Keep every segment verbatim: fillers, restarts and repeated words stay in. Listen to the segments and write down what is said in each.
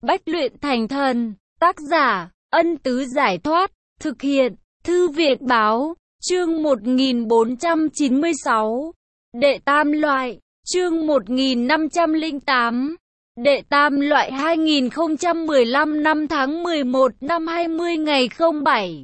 Bách luyện thành thần. Tác giả, Ân Tứ Giải Thoát. Thực hiện, Thư viện Báo. Chương một nghìn bốn trăm chín mươi sáu. Đệ tam loại. Chương một nghìn năm trăm lẻ tám. Đệ tam loại hai nghìn không trăm mười lăm năm tháng mười một năm hai mươi ngày không bảy.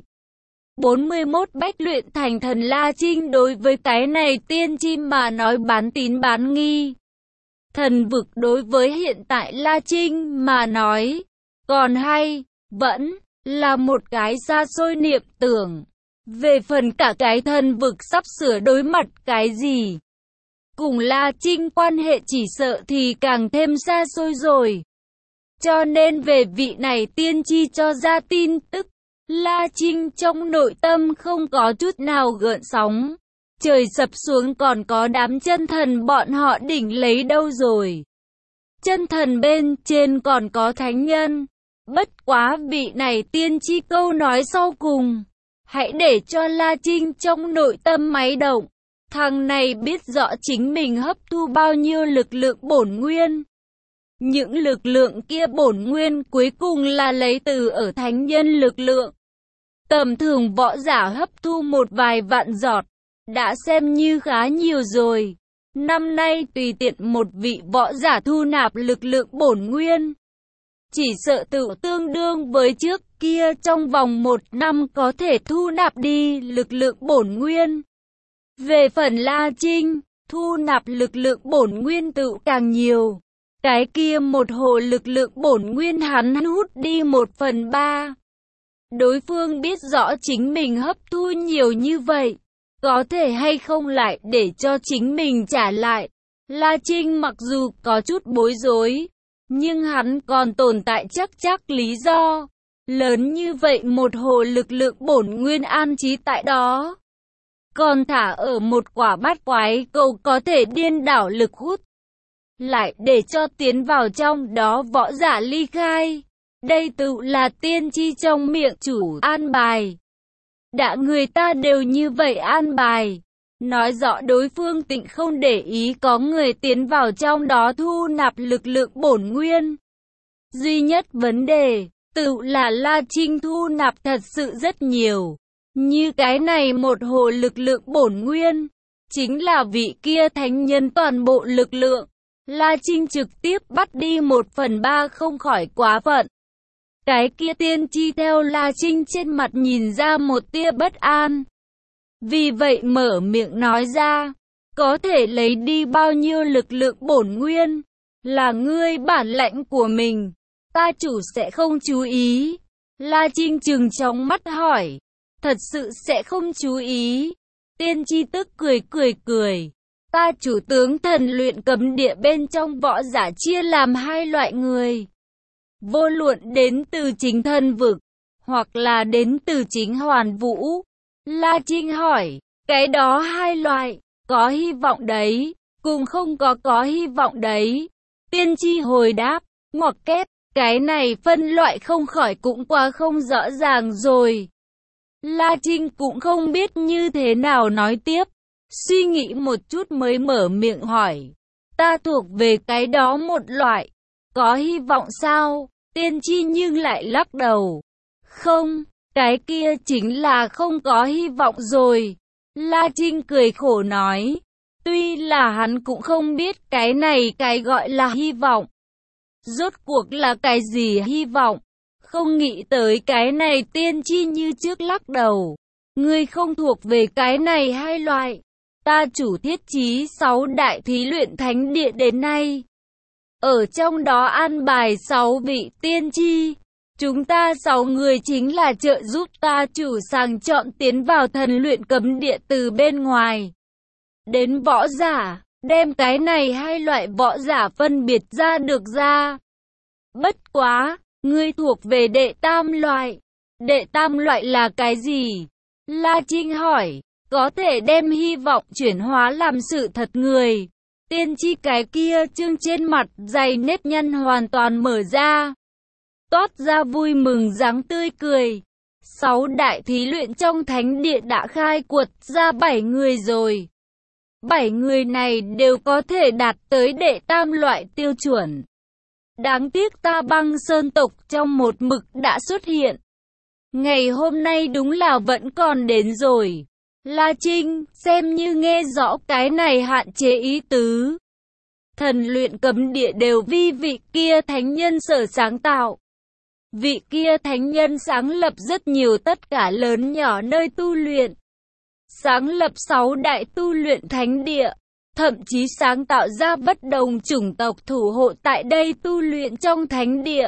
bốn mươi mốt Bách luyện thành thần. La Trinh đối với cái này tiên chim mà nói bán tín bán nghi. Thần vực đối với hiện tại La Trinh mà nói, còn hay, vẫn là một cái xa xôi niệm tưởng. Về phần cả cái thần vực sắp sửa đối mặt cái gì, cùng La Trinh quan hệ chỉ sợ thì càng thêm xa xôi rồi. Cho nên về vị này tiên tri cho ra tin tức, La Trinh trong nội tâm không có chút nào gợn sóng. Trời sập xuống còn có đám chân thần bọn họ đỉnh lấy đâu rồi. Chân thần bên trên còn có thánh nhân. Bất quá vị này tiên tri câu nói sau cùng, hãy để cho La Trinh trong nội tâm máy động. Thằng này biết rõ chính mình hấp thu bao nhiêu lực lượng bổn nguyên. Những lực lượng kia bổn nguyên cuối cùng là lấy từ ở thánh nhân lực lượng. Tầm thường võ giả hấp thu một vài vạn giọt, đã xem như khá nhiều rồi. Năm nay tùy tiện một vị võ giả thu nạp lực lượng bổn nguyên, chỉ sợ tự tương đương với trước kia trong vòng một năm có thể thu nạp đi lực lượng bổn nguyên. Về phần La Trinh, thu nạp lực lượng bổn nguyên tự càng nhiều. Cái kia một hồ lực lượng bổn nguyên hắn hút đi một phần ba. Đối phương biết rõ chính mình hấp thu nhiều như vậy, có thể hay không lại để cho chính mình trả lại. La Trinh mặc dù có chút bối rối, nhưng hắn còn tồn tại chắc chắc lý do. Lớn như vậy một hồ lực lượng bổn nguyên an trí tại đó, còn thả ở một quả bát quái cầu có thể điên đảo lực hút, lại để cho tiến vào trong đó võ giả ly khai. Đây tự là tiên tri trong miệng chủ an bài. Đã người ta đều như vậy an bài, nói rõ đối phương tịnh không để ý có người tiến vào trong đó thu nạp lực lượng bổn nguyên. Duy nhất vấn đề, tự là La Trinh thu nạp thật sự rất nhiều. Như cái này một hồ lực lượng bổn nguyên, chính là vị kia thánh nhân toàn bộ lực lượng. La Trinh trực tiếp bắt đi một phần ba không khỏi quá phận. Cái kia tiên tri theo La Trinh trên mặt nhìn ra một tia bất an. Vì vậy mở miệng nói ra, có thể lấy đi bao nhiêu lực lượng bổn nguyên, là ngươi bản lãnh của mình, ta chủ sẽ không chú ý. La Trinh trừng trong mắt hỏi, thật sự sẽ không chú ý. Tiên tri tức cười cười cười, ta chủ tướng thần luyện cấm địa bên trong võ giả chia làm hai loại người. Vô luận đến từ chính thân vực, hoặc là đến từ chính hoàn vũ. La Trinh hỏi, cái đó hai loại, có hy vọng đấy, cùng không có có hy vọng đấy. Tiên tri hồi đáp, ngoặc kép, cái này phân loại không khỏi cũng quá không rõ ràng rồi. La Trinh cũng không biết như thế nào nói tiếp, suy nghĩ một chút mới mở miệng hỏi, ta thuộc về cái đó một loại, có hy vọng sao? Tiên tri nhưng lại lắc đầu, không, cái kia chính là không có hy vọng rồi. La Trinh cười khổ nói, tuy là hắn cũng không biết cái này cái gọi là hy vọng, rốt cuộc là cái gì hy vọng. Không nghĩ tới cái này tiên tri như trước lắc đầu, ngươi không thuộc về cái này hai loại. Ta chủ thiết chí sáu đại thí luyện thánh địa đến nay, ở trong đó an bài sáu vị tiên tri. Chúng ta sáu người chính là trợ giúp ta chủ sàng chọn tiến vào thần luyện cấm địa từ bên ngoài đến võ giả, đem cái này hai loại võ giả phân biệt ra được ra. Bất quá, ngươi thuộc về đệ tam loại. Đệ tam loại là cái gì? La Trinh hỏi, có thể đem hy vọng chuyển hóa làm sự thật người. Tiên tri cái kia trương trên mặt dày nếp nhăn hoàn toàn mở ra, toát ra vui mừng dáng tươi cười. Sáu đại thí luyện trong thánh địa đã khai quật ra bảy người rồi. Bảy người này đều có thể đạt tới đệ tam loại tiêu chuẩn. Đáng tiếc ta Băng Sơn tộc trong một mực đã xuất hiện. Ngày hôm nay đúng là vẫn còn đến rồi. La Trinh, xem như nghe rõ cái này hạn chế ý tứ. Thần luyện cấm địa đều vi vị kia thánh nhân sở sáng tạo. Vị kia thánh nhân sáng lập rất nhiều tất cả lớn nhỏ nơi tu luyện. Sáng lập sáu đại tu luyện thánh địa. Thậm chí sáng tạo ra bất đồng chủng tộc thủ hộ tại đây tu luyện trong thánh địa.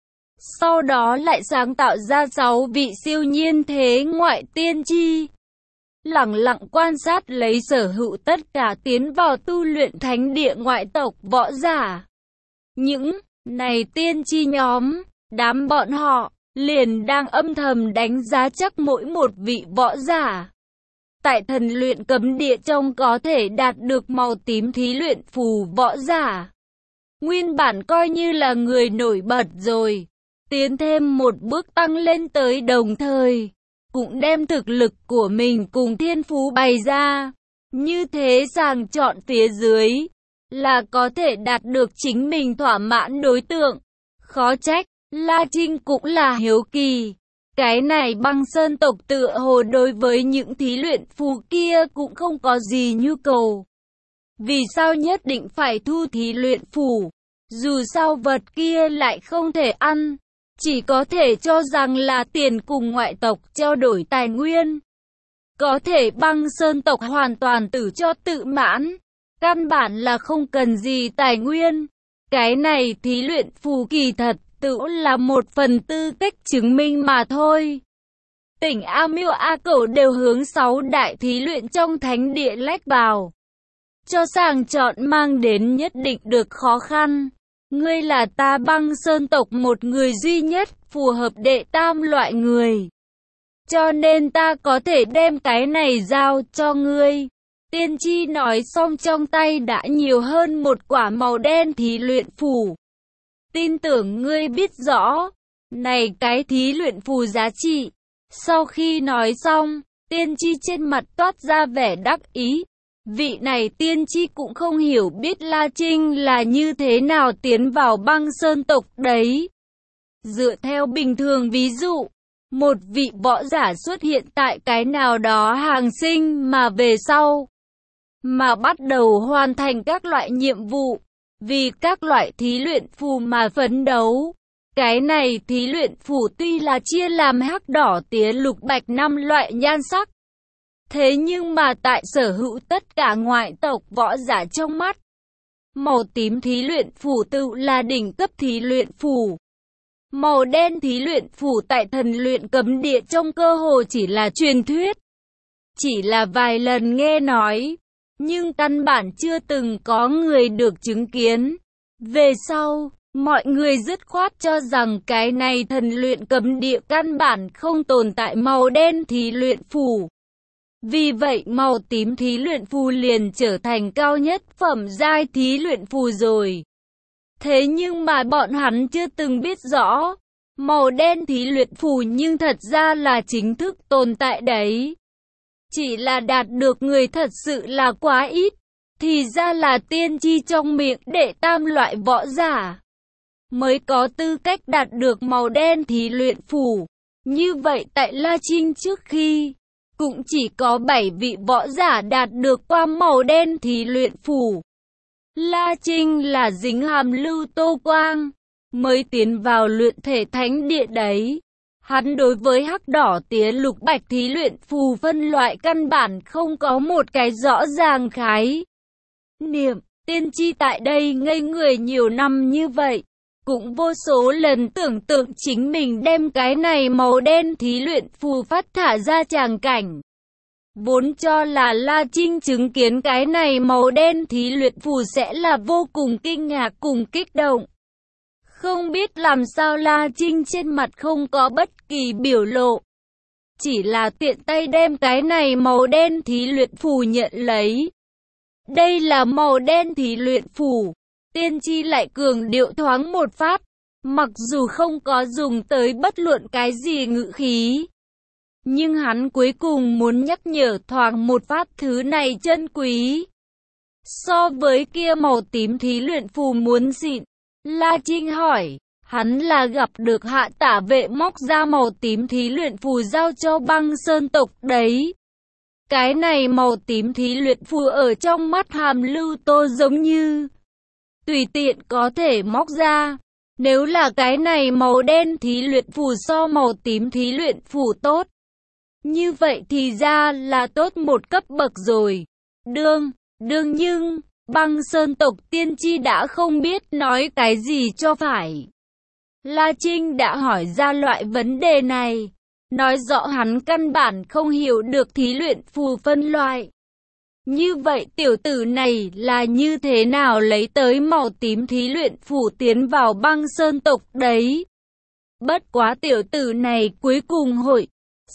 Sau đó lại sáng tạo ra sáu vị siêu nhiên thế ngoại tiên tri. Lẳng lặng quan sát lấy sở hữu tất cả tiến vào tu luyện thánh địa ngoại tộc võ giả. Những này tiên tri nhóm, đám bọn họ, liền đang âm thầm đánh giá chắc mỗi một vị võ giả. Tại thần luyện cấm địa trong có thể đạt được màu tím thí luyện phù võ giả. Nguyên bản coi như là người nổi bật rồi. Tiến thêm một bước tăng lên tới đồng thời. Cũng đem thực lực của mình cùng thiên phú bày ra. Như thế sàng chọn phía dưới. Là có thể đạt được chính mình thỏa mãn đối tượng. Khó trách, La Trinh cũng là hiếu kỳ. Cái này Băng Sơn tộc tựa hồ đối với những thí luyện phù kia cũng không có gì nhu cầu. Vì sao nhất định phải thu thí luyện phù? Dù sao vật kia lại không thể ăn. Chỉ có thể cho rằng là tiền cùng ngoại tộc trao đổi tài nguyên. Có thể Băng Sơn tộc hoàn toàn tự cho tự mãn. Căn bản là không cần gì tài nguyên. Cái này thí luyện phù kỳ thật tự là một phần tư cách chứng minh mà thôi. Tỉnh A Miêu A Cẩu đều hướng sáu đại thí luyện trong thánh địa lách vào. Cho sàng chọn mang đến nhất định được khó khăn. Ngươi là ta Băng Sơn tộc một người duy nhất phù hợp đệ tam loại người. Cho nên ta có thể đem cái này giao cho ngươi. Tiên tri nói xong trong tay đã nhiều hơn một quả màu đen thí luyện phù. Tin tưởng ngươi biết rõ. Này cái thí luyện phù giá trị. Sau khi nói xong, tiên tri trên mặt toát ra vẻ đắc ý. Vị này tiên tri cũng không hiểu biết La Trinh là như thế nào tiến vào Băng Sơn tộc đấy. Dựa theo bình thường ví dụ, một vị võ giả xuất hiện tại cái nào đó hàng sinh mà về sau, mà bắt đầu hoàn thành các loại nhiệm vụ, vì các loại thí luyện phù mà phấn đấu. Cái này thí luyện phù tuy là chia làm hắc đỏ tía lục bạch năm loại nhan sắc. Thế nhưng mà tại sở hữu tất cả ngoại tộc võ giả trong mắt, màu tím thí luyện phù tự là đỉnh cấp thí luyện phù. Màu đen thí luyện phù tại thần luyện cấm địa trong cơ hồ chỉ là truyền thuyết. Chỉ là vài lần nghe nói, nhưng căn bản chưa từng có người được chứng kiến. Về sau, mọi người dứt khoát cho rằng cái này thần luyện cấm địa căn bản không tồn tại màu đen thí luyện phù. Vì vậy màu tím thí luyện phù liền trở thành cao nhất phẩm giai thí luyện phù rồi. Thế nhưng mà bọn hắn chưa từng biết rõ, màu đen thí luyện phù nhưng thật ra là chính thức tồn tại đấy. Chỉ là đạt được người thật sự là quá ít, thì ra là tiên tri trong miệng đệ tam loại võ giả mới có tư cách đạt được màu đen thí luyện phù. Như vậy tại La Trinh trước khi, cũng chỉ có bảy vị võ giả đạt được qua màu đen thí luyện phù. La Trinh là dính hàm lưu tô quang, mới tiến vào luyện thể thánh địa đấy. Hắn đối với hắc đỏ tía lục bạch thí luyện phù phân loại căn bản không có một cái rõ ràng khái niệm. Tiên tri tại đây ngây người nhiều năm như vậy, cũng vô số lần tưởng tượng chính mình đem cái này màu đen thí luyện phù phát thả ra tràng cảnh. Vốn cho là La Trinh chứng kiến cái này màu đen thí luyện phù sẽ là vô cùng kinh ngạc cùng kích động. Không biết làm sao La Trinh trên mặt không có bất kỳ biểu lộ. Chỉ là tiện tay đem cái này màu đen thí luyện phù nhận lấy. Đây là màu đen thí luyện phù. Tiên tri lại cường điệu thoáng một phát. Mặc dù không có dùng tới bất luận cái gì ngữ khí, nhưng hắn cuối cùng muốn nhắc nhở thoáng một phát thứ này chân quý. So với kia màu tím thí luyện phù muốn xịn, La Trinh hỏi. Hắn là gặp được Hạ Tả Vệ móc ra màu tím thí luyện phù giao cho Băng Sơn tộc đấy. Cái này màu tím thí luyện phù ở trong mắt Hàm Lưu Tô giống như tùy tiện có thể móc ra. Nếu là cái này màu đen thí luyện phù so màu tím thí luyện phù tốt, như vậy thì ra là tốt một cấp bậc rồi. Đương, đương nhưng, Băng Sơn tộc tiên tri đã không biết nói cái gì cho phải. La Trinh đã hỏi ra loại vấn đề này, nói rõ hắn căn bản không hiểu được thí luyện phù phân loại. Như vậy tiểu tử này là như thế nào lấy tới màu tím thí luyện phù tiến vào Băng Sơn tộc đấy? Bất quá tiểu tử này cuối cùng hội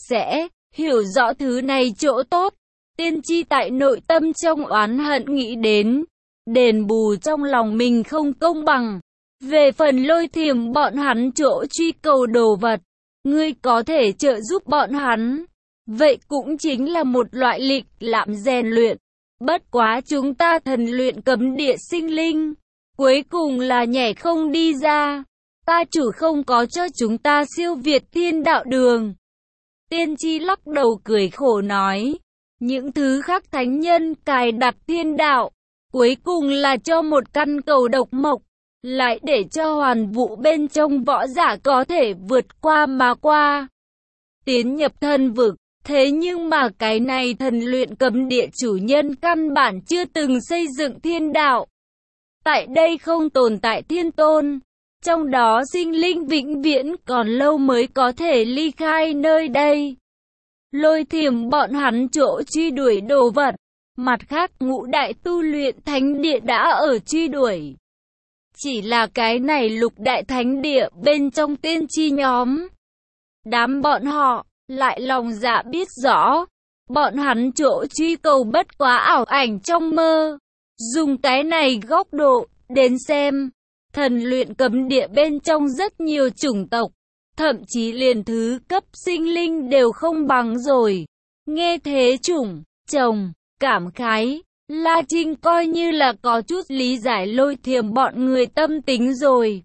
sẽ hiểu rõ thứ này chỗ tốt. Tiên tri tại nội tâm trong oán hận nghĩ đến, đền bù trong lòng mình không công bằng. Về phần Lôi Thiềm bọn hắn chỗ truy cầu đồ vật, ngươi có thể trợ giúp bọn hắn. Vậy cũng chính là một loại lịch lãm rèn luyện. Bất quá chúng ta thần luyện cấm địa sinh linh, cuối cùng là nhảy không đi ra. Ta chủ không có cho chúng ta siêu việt thiên đạo đường. Tiên tri lắc đầu cười khổ nói, những thứ khác thánh nhân cài đặt thiên đạo, cuối cùng là cho một căn cầu độc mộc, lại để cho hoàn vũ bên trong võ giả có thể vượt qua mà qua, tiến nhập thần vực. Thế nhưng mà cái này thần luyện cấm địa chủ nhân căn bản chưa từng xây dựng thiên đạo. Tại đây không tồn tại thiên tôn, trong đó sinh linh vĩnh viễn còn lâu mới có thể ly khai nơi đây. Lôi Thiềm bọn hắn chỗ truy đuổi đồ vật, mặt khác ngũ đại tu luyện thánh địa đã ở truy đuổi. Chỉ là cái này lục đại thánh địa bên trong tiên tri nhóm, đám bọn họ lại lòng dạ biết rõ, bọn hắn chỗ truy cầu bất quá ảo ảnh trong mơ. Dùng cái này góc độ đến xem, thần luyện cấm địa bên trong rất nhiều chủng tộc, thậm chí liền thứ cấp sinh linh đều không bằng rồi. Nghe thế chủng, chồng, cảm khái, La Trinh coi như là có chút lý giải Lôi Thiềm bọn người tâm tính rồi.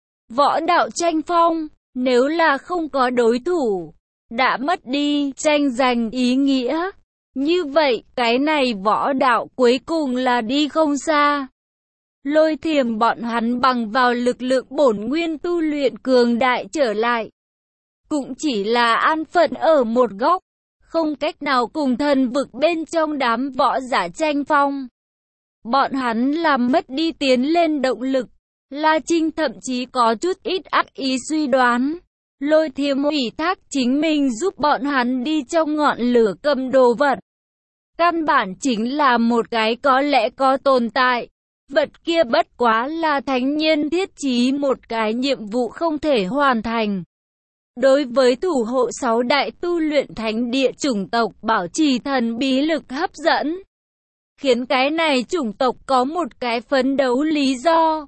Võ đạo tranh phong, nếu là không có đối thủ, đã mất đi tranh giành ý nghĩa. Như vậy, cái này võ đạo cuối cùng là đi không xa. Lôi Thiềm bọn hắn bằng vào lực lượng bổn nguyên tu luyện cường đại trở lại, cũng chỉ là an phận ở một góc, không cách nào cùng thần vực bên trong đám võ giả tranh phong. Bọn hắn làm mất đi tiến lên động lực. La Trinh thậm chí có chút ít ác ý suy đoán, Lôi Thiềm ủy thác chính mình giúp bọn hắn đi trong ngọn lửa cầm đồ vật, căn bản chính là một cái có lẽ có tồn tại. Vật kia bất quá là thánh nhân thiết trí một cái nhiệm vụ không thể hoàn thành. Đối với thủ hộ sáu đại tu luyện thánh địa chủng tộc bảo trì thần bí lực hấp dẫn, khiến cái này chủng tộc có một cái phấn đấu lý do.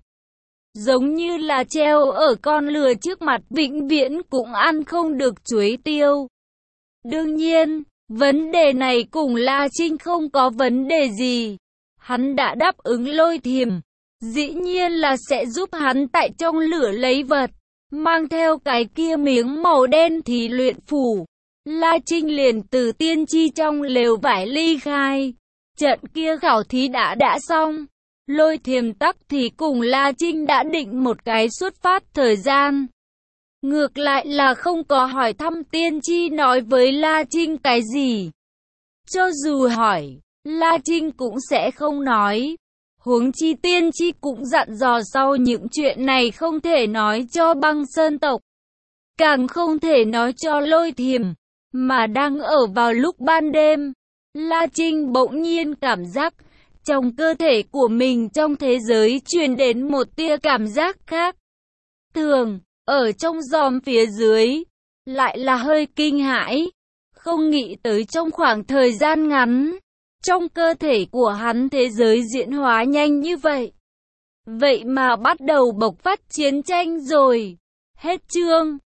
Giống như là treo ở con lừa trước mặt vĩnh viễn cũng ăn không được chuối tiêu. Đương nhiên, vấn đề này cùng La Trinh không có vấn đề gì. Hắn đã đáp ứng Lôi Thiềm, dĩ nhiên là sẽ giúp hắn tại trong lửa lấy vật, mang theo cái kia miếng màu đen thì luyện phủ. La Trinh liền từ tiên tri trong lều vải ly khai. Trận kia khảo thí đã đã xong. Lôi Thiềm tắc thì cùng La Trinh đã định một cái xuất phát thời gian. Ngược lại là không có hỏi thăm tiên tri nói với La Trinh cái gì. Cho dù hỏi, La Trinh cũng sẽ không nói. Huống chi tiên tri cũng dặn dò sau những chuyện này không thể nói cho Băng Sơn tộc, càng không thể nói cho Lôi Thiềm. Mà đang ở vào lúc ban đêm, La Trinh bỗng nhiên cảm giác trong cơ thể của mình trong thế giới truyền đến một tia cảm giác khác thường, ở trong giòm phía dưới, lại là hơi kinh hãi. Không nghĩ tới trong khoảng thời gian ngắn, trong cơ thể của hắn thế giới diễn hóa nhanh như vậy. Vậy mà bắt đầu bộc phát chiến tranh rồi. Hết chương.